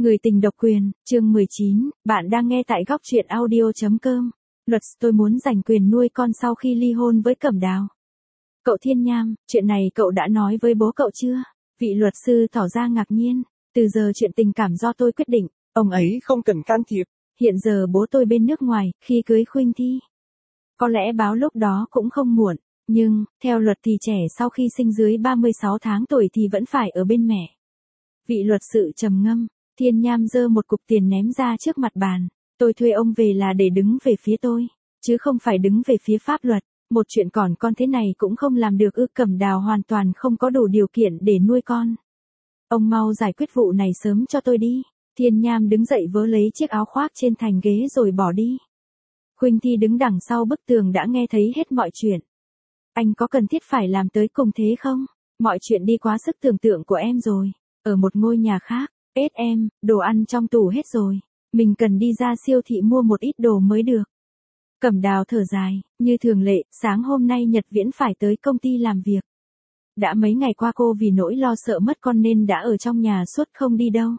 Người tình độc quyền, chương 19, bạn đang nghe tại góc truyện audio.com. Luật tôi muốn giành quyền nuôi con sau khi ly hôn với Cẩm Đào. Cậu Thiên Nham, chuyện này cậu đã nói với bố cậu chưa? Vị luật sư tỏ ra ngạc nhiên. Từ giờ chuyện tình cảm do tôi quyết định. Ông ấy không cần can thiệp. Hiện giờ bố tôi bên nước ngoài, khi cưới Khuynh Thi. Có lẽ báo lúc đó cũng không muộn. Nhưng, theo luật thì trẻ sau khi sinh dưới 36 tháng tuổi thì vẫn phải ở bên mẹ. Vị luật sư trầm ngâm. Thiên Nham giơ một cục tiền ném ra trước mặt bàn. Tôi thuê ông về là để đứng về phía tôi, chứ không phải đứng về phía pháp luật. Một chuyện còn con thế này cũng không làm được ư? Cẩm Đào hoàn toàn không có đủ điều kiện để nuôi con. Ông mau giải quyết vụ này sớm cho tôi đi. Thiên Nham đứng dậy vớ lấy chiếc áo khoác trên thành ghế rồi bỏ đi. Khuynh Thi đứng đằng sau bức tường đã nghe thấy hết mọi chuyện. Anh có cần thiết phải làm tới cùng thế không? Mọi chuyện đi quá sức tưởng tượng của em rồi. Ở một ngôi nhà khác. Em, đồ ăn trong tủ hết rồi. Mình cần đi ra siêu thị mua một ít đồ mới được. Cẩm Đào thở dài, như thường lệ, sáng hôm nay Nhật Viễn phải tới công ty làm việc. Đã mấy ngày qua cô vì nỗi lo sợ mất con nên đã ở trong nhà suốt không đi đâu.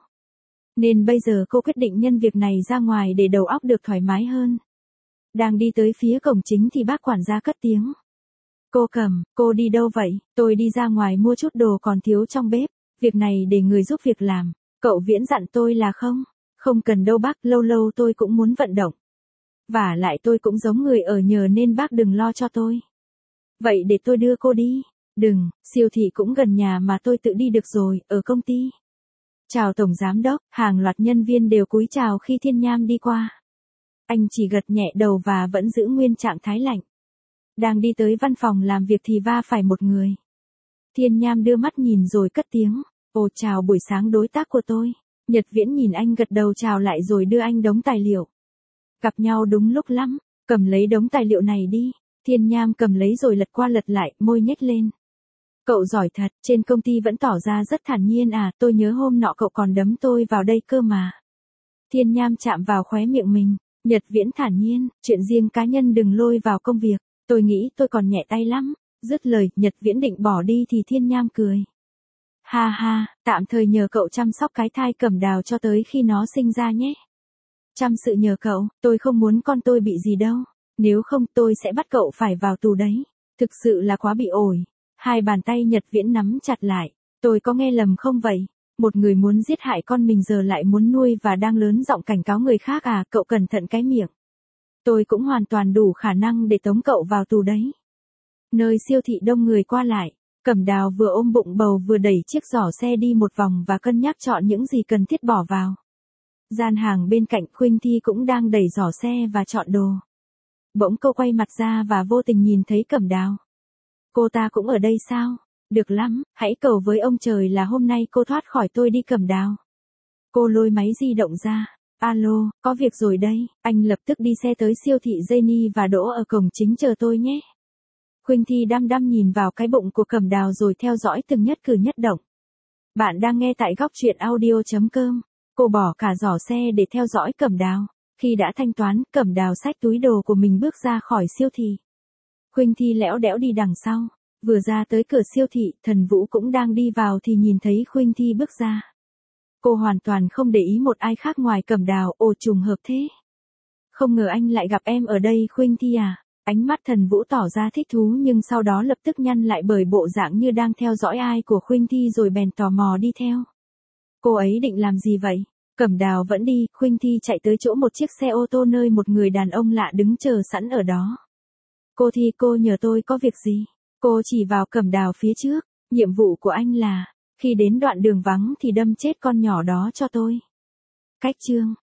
Nên bây giờ cô quyết định nhân việc này ra ngoài để đầu óc được thoải mái hơn. Đang đi tới phía cổng chính thì bác quản gia cất tiếng. Cô Cẩm, cô đi đâu vậy? Tôi đi ra ngoài mua chút đồ còn thiếu trong bếp. Việc này để người giúp việc làm. Cậu Viễn dặn tôi là không cần đâu bác, lâu lâu tôi cũng muốn vận động. Vả lại tôi cũng giống người ở nhờ nên bác đừng lo cho tôi. Vậy để tôi đưa cô đi. Đừng, siêu thị cũng gần nhà mà tôi tự đi được rồi, ở công ty. Chào Tổng Giám Đốc, hàng loạt nhân viên đều cúi chào khi Thiên Nham đi qua. Anh chỉ gật nhẹ đầu và vẫn giữ nguyên trạng thái lạnh. Đang đi tới văn phòng làm việc thì va phải một người. Thiên Nham đưa mắt nhìn rồi cất tiếng. Ồ chào buổi sáng đối tác của tôi. Nhật Viễn nhìn anh gật đầu chào lại rồi đưa anh đống tài liệu. Gặp nhau đúng lúc lắm, cầm lấy đống tài liệu này đi. Thiên Nham cầm lấy rồi lật qua lật lại, môi nhếch lên. Cậu giỏi thật, trên công ty vẫn tỏ ra rất thản nhiên à, tôi nhớ hôm nọ cậu còn đấm tôi vào đây cơ mà. Thiên Nham chạm vào khóe miệng mình, Nhật Viễn thản nhiên, chuyện riêng cá nhân đừng lôi vào công việc, tôi nghĩ tôi còn nhẹ tay lắm. Dứt lời, Nhật Viễn định bỏ đi thì Thiên Nham cười. Ha ha, tạm thời nhờ cậu chăm sóc cái thai Cẩm Đào cho tới khi nó sinh ra nhé. Chăm sự nhờ cậu, tôi không muốn con tôi bị gì đâu. Nếu không tôi sẽ bắt cậu phải vào tù đấy. Thực sự là quá bị ổi. Hai bàn tay Nhật Viễn nắm chặt lại. Tôi có nghe lầm không vậy? Một người muốn giết hại con mình giờ lại muốn nuôi và đang lớn giọng cảnh cáo người khác à? Cậu cẩn thận cái miệng. Tôi cũng hoàn toàn đủ khả năng để tống cậu vào tù đấy. Nơi siêu thị đông người qua lại. Cẩm Đào vừa ôm bụng bầu vừa đẩy chiếc giỏ xe đi một vòng và cân nhắc chọn những gì cần thiết bỏ vào. Gian hàng bên cạnh Khuynh Thi cũng đang đẩy giỏ xe và chọn đồ. Bỗng cô quay mặt ra và vô tình nhìn thấy Cẩm Đào. Cô ta cũng ở đây sao? Được lắm, hãy cầu với ông trời là hôm nay cô thoát khỏi tôi đi Cẩm Đào. Cô lôi máy di động ra. Alo, có việc rồi đây, anh lập tức đi xe tới siêu thị Jenny và đỗ ở cổng chính chờ tôi nhé. Khuynh Thi đăm đăm nhìn vào cái bụng của Cẩm Đào rồi theo dõi từng nhất cử nhất động. Bạn đang nghe tại góc truyện audio.com. Cô bỏ cả giỏ xe để theo dõi Cẩm Đào. Khi đã thanh toán, Cẩm Đào xách túi đồ của mình bước ra khỏi siêu thị. Khuynh Thi lẽo đẽo đi đằng sau. Vừa ra tới cửa siêu thị, Thần Vũ cũng đang đi vào thì nhìn thấy Khuynh Thi bước ra. Cô hoàn toàn không để ý một ai khác ngoài Cẩm Đào. Ồ trùng hợp thế. Không ngờ anh lại gặp em ở đây Khuynh Thi à? Ánh mắt Thần Vũ tỏ ra thích thú nhưng sau đó lập tức nhăn lại bởi bộ dạng như đang theo dõi ai của Khuynh Thi rồi bèn tò mò đi theo. Cô ấy định làm gì vậy? Cẩm Đào vẫn đi, Khuynh Thi chạy tới chỗ một chiếc xe ô tô nơi một người đàn ông lạ đứng chờ sẵn ở đó. Cô Thi, cô nhờ tôi có việc gì? Cô chỉ vào Cẩm Đào phía trước. Nhiệm vụ của anh là, khi đến đoạn đường vắng thì đâm chết con nhỏ đó cho tôi. Cách chương.